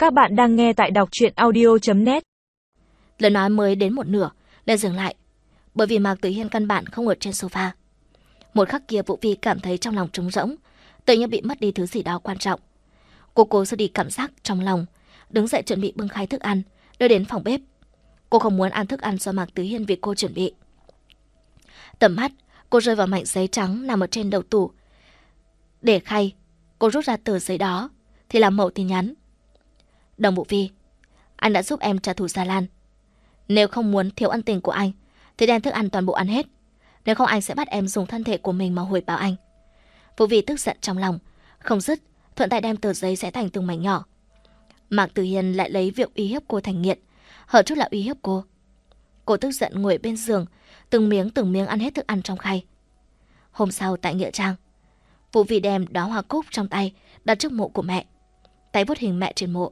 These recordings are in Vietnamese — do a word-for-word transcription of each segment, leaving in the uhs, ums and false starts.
Các bạn đang nghe tại đọc truyện audio chấm net. Lời nói mới đến một nửa, liền dừng lại, bởi vì Mạc Tử Hiên căn bản không ở trên sofa. Một khắc kia Vũ Vi cảm thấy trong lòng trống rỗng, tự nhiên bị mất đi thứ gì đó quan trọng. Cô cố xua đi cảm giác trong lòng, đứng dậy chuẩn bị bưng khai thức ăn, đưa đến phòng bếp. Cô không muốn ăn thức ăn do Mạc Tử Hiên vì cô chuẩn bị. Tầm mắt cô rơi vào mảnh giấy trắng nằm ở trên đầu tủ. Để khay, cô rút ra tờ giấy đó thì là mẫu tin nhắn. Đồng Vũ Vi, anh đã giúp em trả thù Gia Lan. Nếu không muốn thiếu ân tình của anh thì đem thức ăn toàn bộ ăn hết. Nếu không anh sẽ bắt em dùng thân thể của mình mà hồi báo anh. Vũ Vi tức giận trong lòng, không dứt, thuận tay đem tờ giấy xé thành từng mảnh nhỏ. Mạc Tử Hiên lại lấy việc uy hiếp cô thành nghiện, hở chút là uy hiếp cô. Cô tức giận ngồi bên giường, từng miếng từng miếng ăn hết thức ăn trong khay. Hôm sau tại nghĩa trang, Vũ Vi đem đóa hoa cúc trong tay đặt trước mộ của mẹ, tay vuốt hình mẹ trên mộ.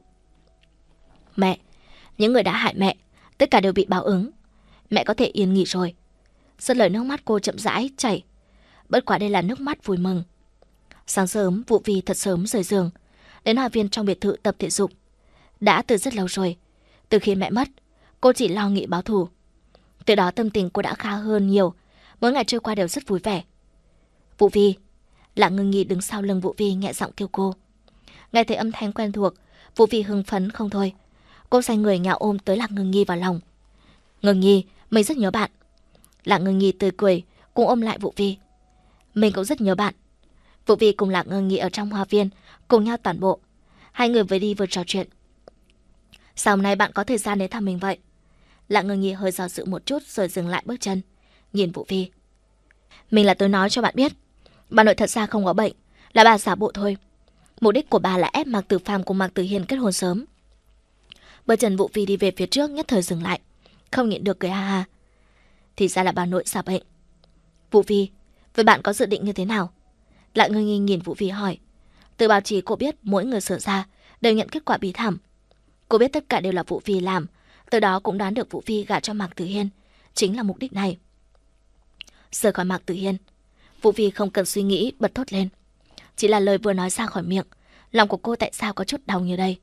Mẹ, những người đã hại mẹ, tất cả đều bị báo ứng. Mẹ có thể yên nghỉ rồi. Rất lời nước mắt cô chậm rãi chảy. Bất quá đây là nước mắt vui mừng. Sáng sớm, Vũ Vi thật sớm rời giường, đến hoa viên trong biệt thự tập thể dục. Đã từ rất lâu rồi. Từ khi mẹ mất, cô chỉ lo nghĩ báo thù. Từ đó tâm tình cô đã khá hơn nhiều. Mỗi ngày trôi qua đều rất vui vẻ. Vũ Vi, Lạc Ngưng Nhi đứng sau lưng Vũ Vi nhẹ giọng kêu cô. Nghe thấy âm thanh quen thuộc, Vũ Vi hưng phấn không thôi. Cô xoay người nhào ôm tới Lạc Ngưng Nhi vào lòng. Ngưng Nhi, mình rất nhớ bạn. Lạc Ngưng Nhi tươi cười, cùng ôm lại Vũ Vi. Mình cũng rất nhớ bạn. Vũ Vi cùng Lạc Ngưng Nhi ở trong hoa viên, cùng nhau tản bộ. Hai người vừa đi vừa trò chuyện. Sao hôm nay bạn có thời gian đến thăm mình vậy? Lạc Ngưng Nhi hơi do dự một chút rồi dừng lại bước chân, nhìn Vũ Vi. Mình là tôi nói cho bạn biết, bà nội thật ra không có bệnh, là bà giả bộ thôi. Mục đích của bà là ép Mạc Tử Phàm cùng Mạc Tử Hiên kết hôn sớm. Bước chân Vũ Vi đi về phía trước nhất thời dừng lại, không nhịn được cười ha ha. Thì ra là bà nội giả bệnh. Vũ Vi, với bạn có dự định như thế nào? Lạc Ngưng Nhi nhìn Vũ Vi hỏi. Từ báo chí cô biết mỗi người Sở ra đều nhận kết quả bi thảm. Cô biết tất cả đều là Vũ Vi làm, từ đó cũng đoán được Vũ Vi gả cho Mạc Tử Hiên chính là mục đích này. Rời khỏi Mạc Tử Hiên, Vũ Vi không cần suy nghĩ bật thốt lên. Chỉ là lời vừa nói ra khỏi miệng, lòng của cô tại sao có chút đau như đây.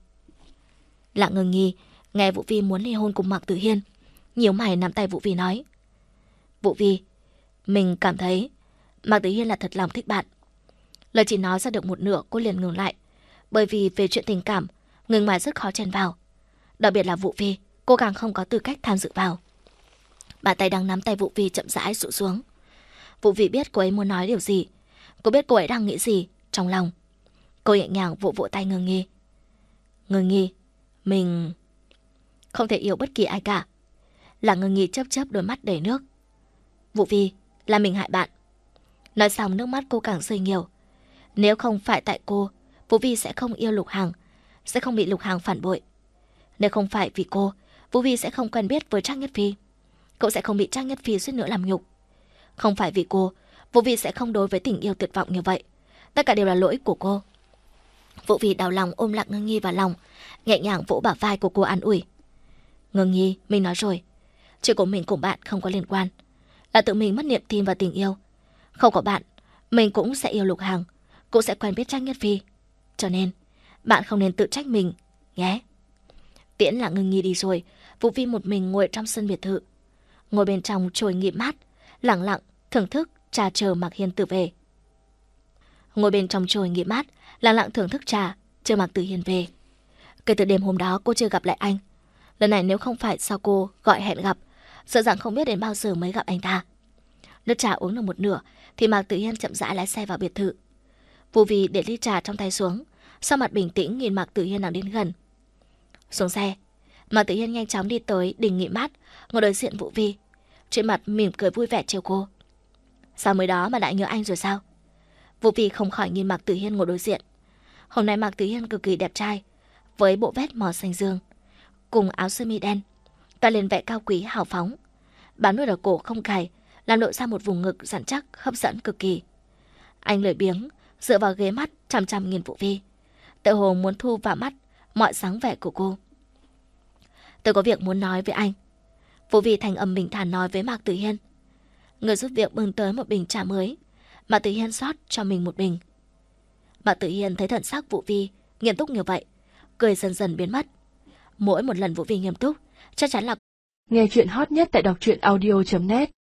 Lạc Ngưng Nhi nghe Vũ Vi muốn ly hôn cùng Mạc Tử Hiên, nhíu mày nắm tay Vũ Vi nói. Vũ Vi, mình cảm thấy Mạc Tử Hiên là thật lòng thích bạn. Lời chỉ nói ra được một nửa cô liền ngừng lại, bởi vì về chuyện tình cảm, người ngoài rất khó chen vào. Đặc biệt là Vũ Vi, cô càng không có tư cách tham dự vào. Bàn tay đang nắm tay Vũ Vi chậm rãi rũ xuống. Vũ Vi biết cô ấy muốn nói điều gì, cô biết cô ấy đang nghĩ gì trong lòng. Cô nhẹ nhàng vỗ vỗ tay Ngưng Nhi. Ngưng Nhi, mình không thể yêu bất kỳ ai cả. Là Ngưng Nhi chớp chớp đôi mắt đầy nước. Vũ Vi, là mình hại bạn. Nói xong nước mắt cô càng rơi nhiều. Nếu không phải tại cô, Vũ Vi sẽ không yêu Lục Hằng, sẽ không bị Lục Hằng phản bội. Nếu không phải vì cô, Vũ Vi sẽ không quen biết với Trác Nhất Phi. Cậu sẽ không bị Trác Nhất Phi suýt nữa làm nhục. Không phải vì cô, Vũ Vi sẽ không đối với tình yêu tuyệt vọng như vậy. Tất cả đều là lỗi của cô. Vũ Vi đau lòng ôm Lạc Ngưng Nhi vào lòng, nhẹ nhàng vỗ bả vai của cô an ủi. Ngưng Nhi, mình nói rồi, chuyện của mình cùng bạn không có liên quan. Là tự mình mất niềm tin vào tình yêu. Không có bạn, mình cũng sẽ yêu Lục Hằng, cũng sẽ quen biết Trác Nhất Phi. Cho nên, bạn không nên tự trách mình, nhé. Tiễn Lạc Ngưng Nhi đi rồi, Vũ Vi một mình ngồi trong sân biệt thự. Ngồi bên trong chồi nghỉ mát, lặng lặng, thưởng thức trà chờ Mạc Hiên Tử về. Ngồi bên trong chồi nghỉ mát, lặng lặng thưởng thức trà, chờ Mạc Tử Hiên về. Kể từ đêm hôm đó cô chưa gặp lại anh. Lần này nếu không phải sao cô gọi hẹn gặp, sợ rằng không biết đến bao giờ mới gặp anh ta. Nước trà uống được một nửa thì Mạc Tử Hiên chậm rãi lái xe vào biệt thự. Vũ Vi để ly trà trong tay xuống, sau mặt bình tĩnh nhìn Mạc Tử Hiên đang đến gần. Xuống xe, Mạc Tử Hiên nhanh chóng đi tới đình nghỉ mát, ngồi đối diện Vũ Vi, trên mặt mỉm cười vui vẻ trêu cô. Sao mới đó mà lại nhớ anh rồi sao? Vũ Vi không khỏi nhìn Mạc Tử Hiên ngồi đối diện. Hôm nay Mạc Tử Hiên cực kỳ đẹp trai, với bộ vest màu xanh dương, cùng áo sơ mi đen, toa lên vẻ cao quý hào phóng. Bám đuôi ở cổ không cài, làm lộ ra một vùng ngực rắn chắc hấp dẫn cực kỳ. Anh lười biếng dựa vào ghế mắt chằm chằm nhìn Vũ Vi, tự hồ muốn thu vào mắt mọi dáng vẻ của cô. Tôi có việc muốn nói với anh. Vũ Vi thành âm bình thản nói với Mạc Tử Hiên. Người giúp việc bưng tới một bình trà mới. Mạc Tử Hiên rót cho mình một bình. Mạc Tử Hiên thấy thần sắc Vũ Vi nghiêm túc như vậy, cười dần dần biến mất. Mỗi một lần Vũ Vi nghiêm túc, chắc chắn là nghe chuyện hot nhất tại đọc truyện audio chấm net.